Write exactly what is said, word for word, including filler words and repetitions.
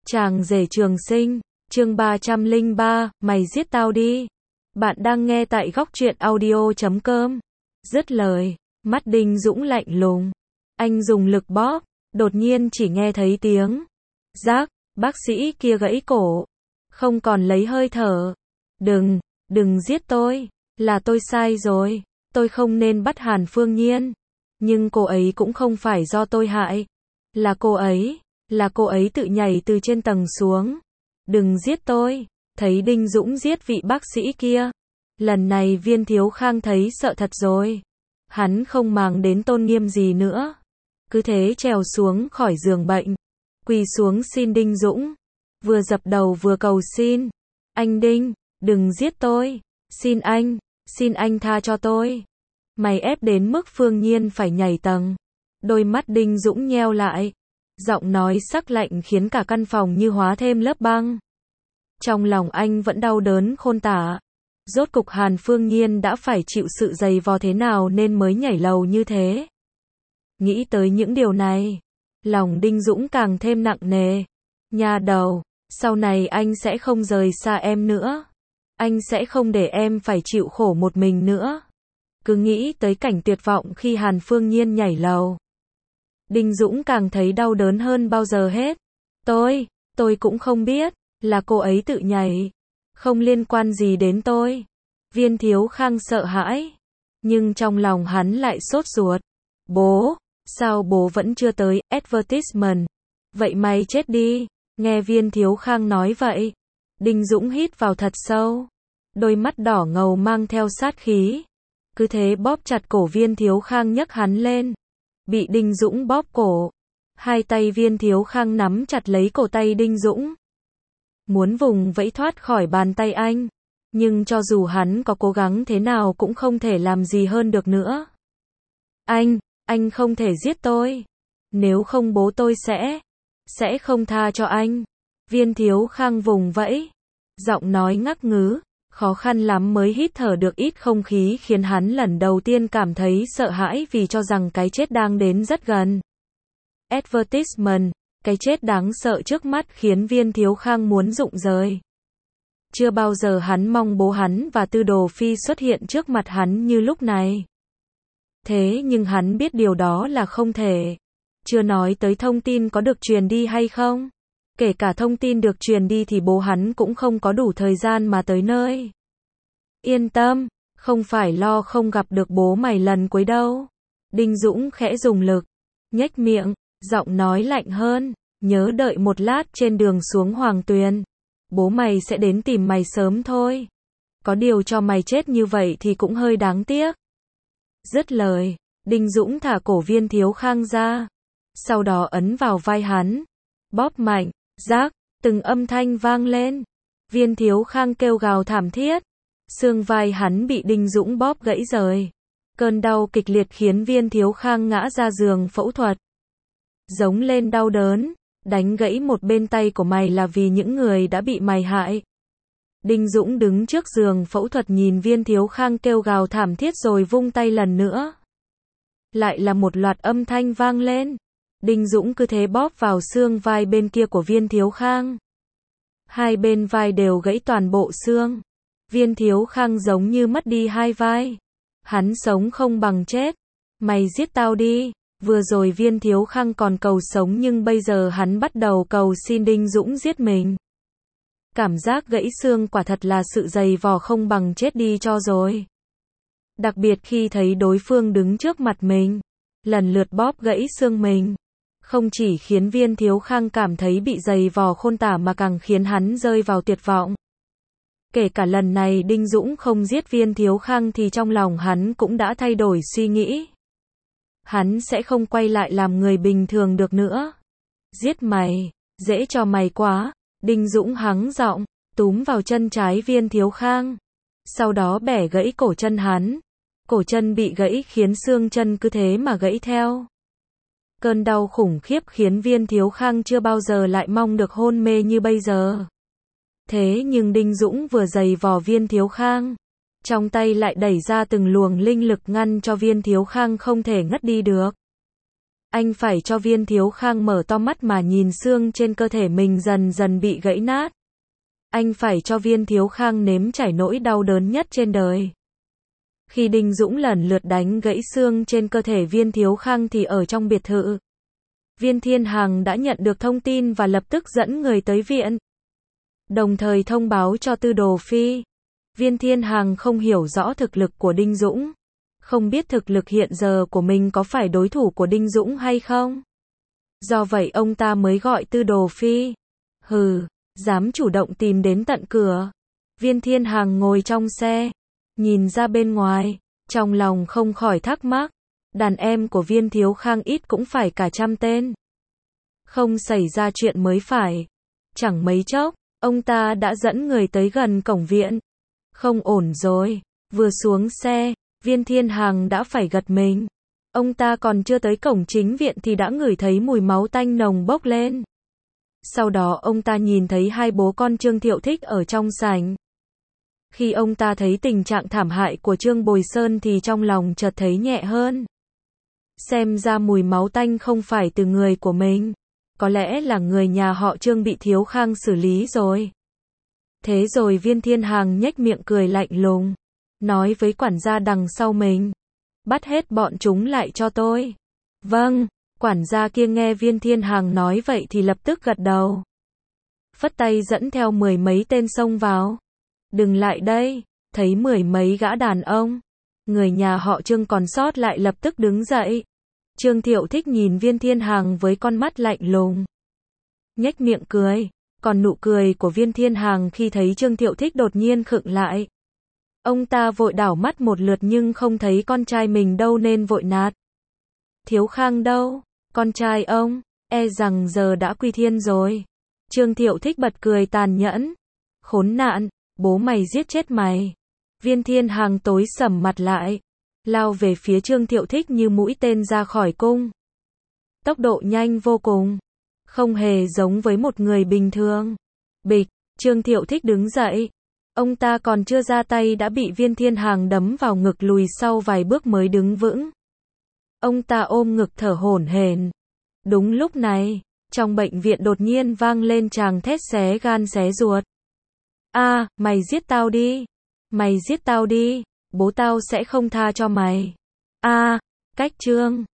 Chàng rể trường sinh, chương ba trăm lẻ ba, mày giết tao đi. Bạn đang nghe tại góc truyện audio chấm com. Dứt lời, mắt Đinh Dũng lạnh lùng. Anh dùng lực bóp, đột nhiên chỉ nghe thấy tiếng rác, bác sĩ kia gãy cổ. Không còn lấy hơi thở. Đừng, đừng giết tôi, là tôi sai rồi. Tôi không nên bắt Hàn Phương Nhiên. Nhưng cô ấy cũng không phải do tôi hại. Là cô ấy, là cô ấy tự nhảy từ trên tầng xuống. Đừng giết tôi. Thấy Đinh Dũng giết vị bác sĩ kia. Lần này Viên Thiếu Khang thấy sợ thật rồi. Hắn không màng đến tôn nghiêm gì nữa. Cứ thế trèo xuống khỏi giường bệnh. Quỳ xuống xin Đinh Dũng. Vừa dập đầu vừa cầu xin. Anh Đinh, đừng giết tôi. Xin anh, xin anh tha cho tôi. Mày ép đến mức Phương Nhiên phải nhảy tầng. Đôi mắt Đinh Dũng nheo lại. Giọng nói sắc lạnh khiến cả căn phòng như hóa thêm lớp băng. Trong lòng anh vẫn đau đớn khôn tả. Rốt cục Hàn Phương Nhiên đã phải chịu sự dày vò thế nào nên mới nhảy lầu như thế. Nghĩ tới những điều này, lòng Đinh Dũng càng thêm nặng nề. Nha đầu, sau này anh sẽ không rời xa em nữa. Anh sẽ không để em phải chịu khổ một mình nữa. Cứ nghĩ tới cảnh tuyệt vọng khi Hàn Phương Nhiên nhảy lầu. Đinh Dũng càng thấy đau đớn hơn bao giờ hết. Tôi, tôi cũng không biết, là cô ấy tự nhảy. Không liên quan gì đến tôi. Viên Thiếu Khang sợ hãi. Nhưng trong lòng hắn lại sốt ruột. Bố, sao bố vẫn chưa tới, advertisement. Vậy mày chết đi. Nghe Viên Thiếu Khang nói vậy. Đinh Dũng hít vào thật sâu. Đôi mắt đỏ ngầu mang theo sát khí. Cứ thế bóp chặt cổ Viên Thiếu Khang nhấc hắn lên. Bị Đinh Dũng bóp cổ. Hai tay Viên Thiếu Khang nắm chặt lấy cổ tay Đinh Dũng. Muốn vùng vẫy thoát khỏi bàn tay anh. Nhưng cho dù hắn có cố gắng thế nào cũng không thể làm gì hơn được nữa. Anh, anh không thể giết tôi. Nếu không bố tôi sẽ, sẽ không tha cho anh. Viên Thiếu Khang vùng vẫy. Giọng nói ngắc ngứ. Khó khăn lắm mới hít thở được ít không khí khiến hắn lần đầu tiên cảm thấy sợ hãi vì cho rằng cái chết đang đến rất gần. Advertisement, cái chết đáng sợ trước mắt khiến Viên Thiếu Khang muốn rụng rời. Chưa bao giờ hắn mong bố hắn và Tư Đồ Phi xuất hiện trước mặt hắn như lúc này. Thế nhưng hắn biết điều đó là không thể. Chưa nói tới thông tin có được truyền đi hay không. Kể cả thông tin được truyền đi thì bố hắn cũng không có đủ thời gian mà tới nơi. Yên tâm, không phải lo không gặp được bố mày lần cuối đâu. Đinh Dũng khẽ dùng lực, nhếch miệng, giọng nói lạnh hơn, nhớ đợi một lát trên đường xuống Hoàng Tuyền. Bố mày sẽ đến tìm mày sớm thôi. Có điều cho mày chết như vậy thì cũng hơi đáng tiếc. Dứt lời, Đinh Dũng thả cổ Viên Thiếu Khang ra. Sau đó ấn vào vai hắn. Bóp mạnh. Rác, từng âm thanh vang lên. Viên Thiếu Khang kêu gào thảm thiết. Xương vai hắn bị Đinh Dũng bóp gãy rời. Cơn đau kịch liệt khiến Viên Thiếu Khang ngã ra giường phẫu thuật. Giống lên đau đớn. Đánh gãy một bên tay của mày là vì những người đã bị mày hại. Đinh Dũng đứng trước giường phẫu thuật nhìn Viên Thiếu Khang kêu gào thảm thiết rồi vung tay lần nữa. Lại là một loạt âm thanh vang lên. Đinh Dũng cứ thế bóp vào xương vai bên kia của Viên Thiếu Khang. Hai bên vai đều gãy toàn bộ xương. Viên Thiếu Khang giống như mất đi hai vai. Hắn sống không bằng chết. Mày giết tao đi. Vừa rồi Viên Thiếu Khang còn cầu sống nhưng bây giờ hắn bắt đầu cầu xin Đinh Dũng giết mình. Cảm giác gãy xương quả thật là sự dày vò không bằng chết đi cho rồi. Đặc biệt khi thấy đối phương đứng trước mặt mình. Lần lượt bóp gãy xương mình. Không chỉ khiến Viên Thiếu Khang cảm thấy bị dày vò khôn tả mà càng khiến hắn rơi vào tuyệt vọng. Kể cả lần này Đinh Dũng không giết Viên Thiếu Khang thì trong lòng hắn cũng đã thay đổi suy nghĩ. Hắn sẽ không quay lại làm người bình thường được nữa. Giết mày, dễ cho mày quá. Đinh Dũng hắng giọng, túm vào chân trái Viên Thiếu Khang. Sau đó bẻ gãy cổ chân hắn. Cổ chân bị gãy khiến xương chân cứ thế mà gãy theo. Cơn đau khủng khiếp khiến Viên Thiếu Khang chưa bao giờ lại mong được hôn mê như bây giờ. Thế nhưng Đinh Dũng vừa giày vò Viên Thiếu Khang. Trong tay lại đẩy ra từng luồng linh lực ngăn cho Viên Thiếu Khang không thể ngất đi được. Anh phải cho Viên Thiếu Khang mở to mắt mà nhìn xương trên cơ thể mình dần dần bị gãy nát. Anh phải cho Viên Thiếu Khang nếm trải nỗi đau đớn nhất trên đời. Khi Đinh Dũng lần lượt đánh gãy xương trên cơ thể Viên Thiếu Khang thì ở trong biệt thự, Viên Thiên Hằng đã nhận được thông tin và lập tức dẫn người tới viện. Đồng thời thông báo cho Tư Đồ Phi. Viên Thiên Hằng không hiểu rõ thực lực của Đinh Dũng. Không biết thực lực hiện giờ của mình có phải đối thủ của Đinh Dũng hay không. Do vậy ông ta mới gọi Tư Đồ Phi. Hừ, dám chủ động tìm đến tận cửa. Viên Thiên Hằng ngồi trong xe, nhìn ra bên ngoài, trong lòng không khỏi thắc mắc. Đàn em của Viên Thiếu Khang ít cũng phải cả trăm tên. Không xảy ra chuyện mới phải. Chẳng mấy chốc, ông ta đã dẫn người tới gần cổng viện. Không ổn rồi. Vừa xuống xe, Viên Thiên Hằng đã phải gật mình. Ông ta còn chưa tới cổng chính viện thì đã ngửi thấy mùi máu tanh nồng bốc lên. Sau đó ông ta nhìn thấy hai bố con Trương Thiệu Thích ở trong sảnh. Khi ông ta thấy tình trạng thảm hại của Trương Bồi Sơn thì trong lòng chợt thấy nhẹ hơn. Xem ra mùi máu tanh không phải từ người của mình. Có lẽ là người nhà họ Trương bị Thiếu Khang xử lý rồi. Thế rồi Viên Thiên Hằng nhếch miệng cười lạnh lùng, nói với quản gia đằng sau mình. Bắt hết bọn chúng lại cho tôi. Vâng, quản gia kia nghe Viên Thiên Hằng nói vậy thì lập tức gật đầu. Phất tay dẫn theo mười mấy tên xông vào. Đừng lại đây, thấy mười mấy gã đàn ông. Người nhà họ Trương còn sót lại lập tức đứng dậy. Trương Thiệu Thích nhìn Viên Thiên Hằng với con mắt lạnh lùng. Nhếch miệng cười. Còn nụ cười của Viên Thiên Hằng khi thấy Trương Thiệu Thích đột nhiên khựng lại. Ông ta vội đảo mắt một lượt nhưng không thấy con trai mình đâu nên vội nạt. Thiếu Khang đâu? Con trai ông, e rằng giờ đã quy thiên rồi. Trương Thiệu Thích bật cười tàn nhẫn. Khốn nạn, bố mày giết chết mày. Viên Thiên Hằng tối sầm mặt lại, lao về phía Trương Thiệu Thích như mũi tên ra khỏi cung. Tốc độ nhanh vô cùng, không hề giống với một người bình thường. Bịch, Trương Thiệu Thích đứng dậy. Ông ta còn chưa ra tay đã bị Viên Thiên Hằng đấm vào ngực lùi sau vài bước mới đứng vững. Ông ta ôm ngực thở hổn hển. Đúng lúc này, trong bệnh viện đột nhiên vang lên tràng thét xé gan xé ruột. A, mày giết tao đi. Mày giết tao đi. Bố tao sẽ không tha cho mày. A, cách Trương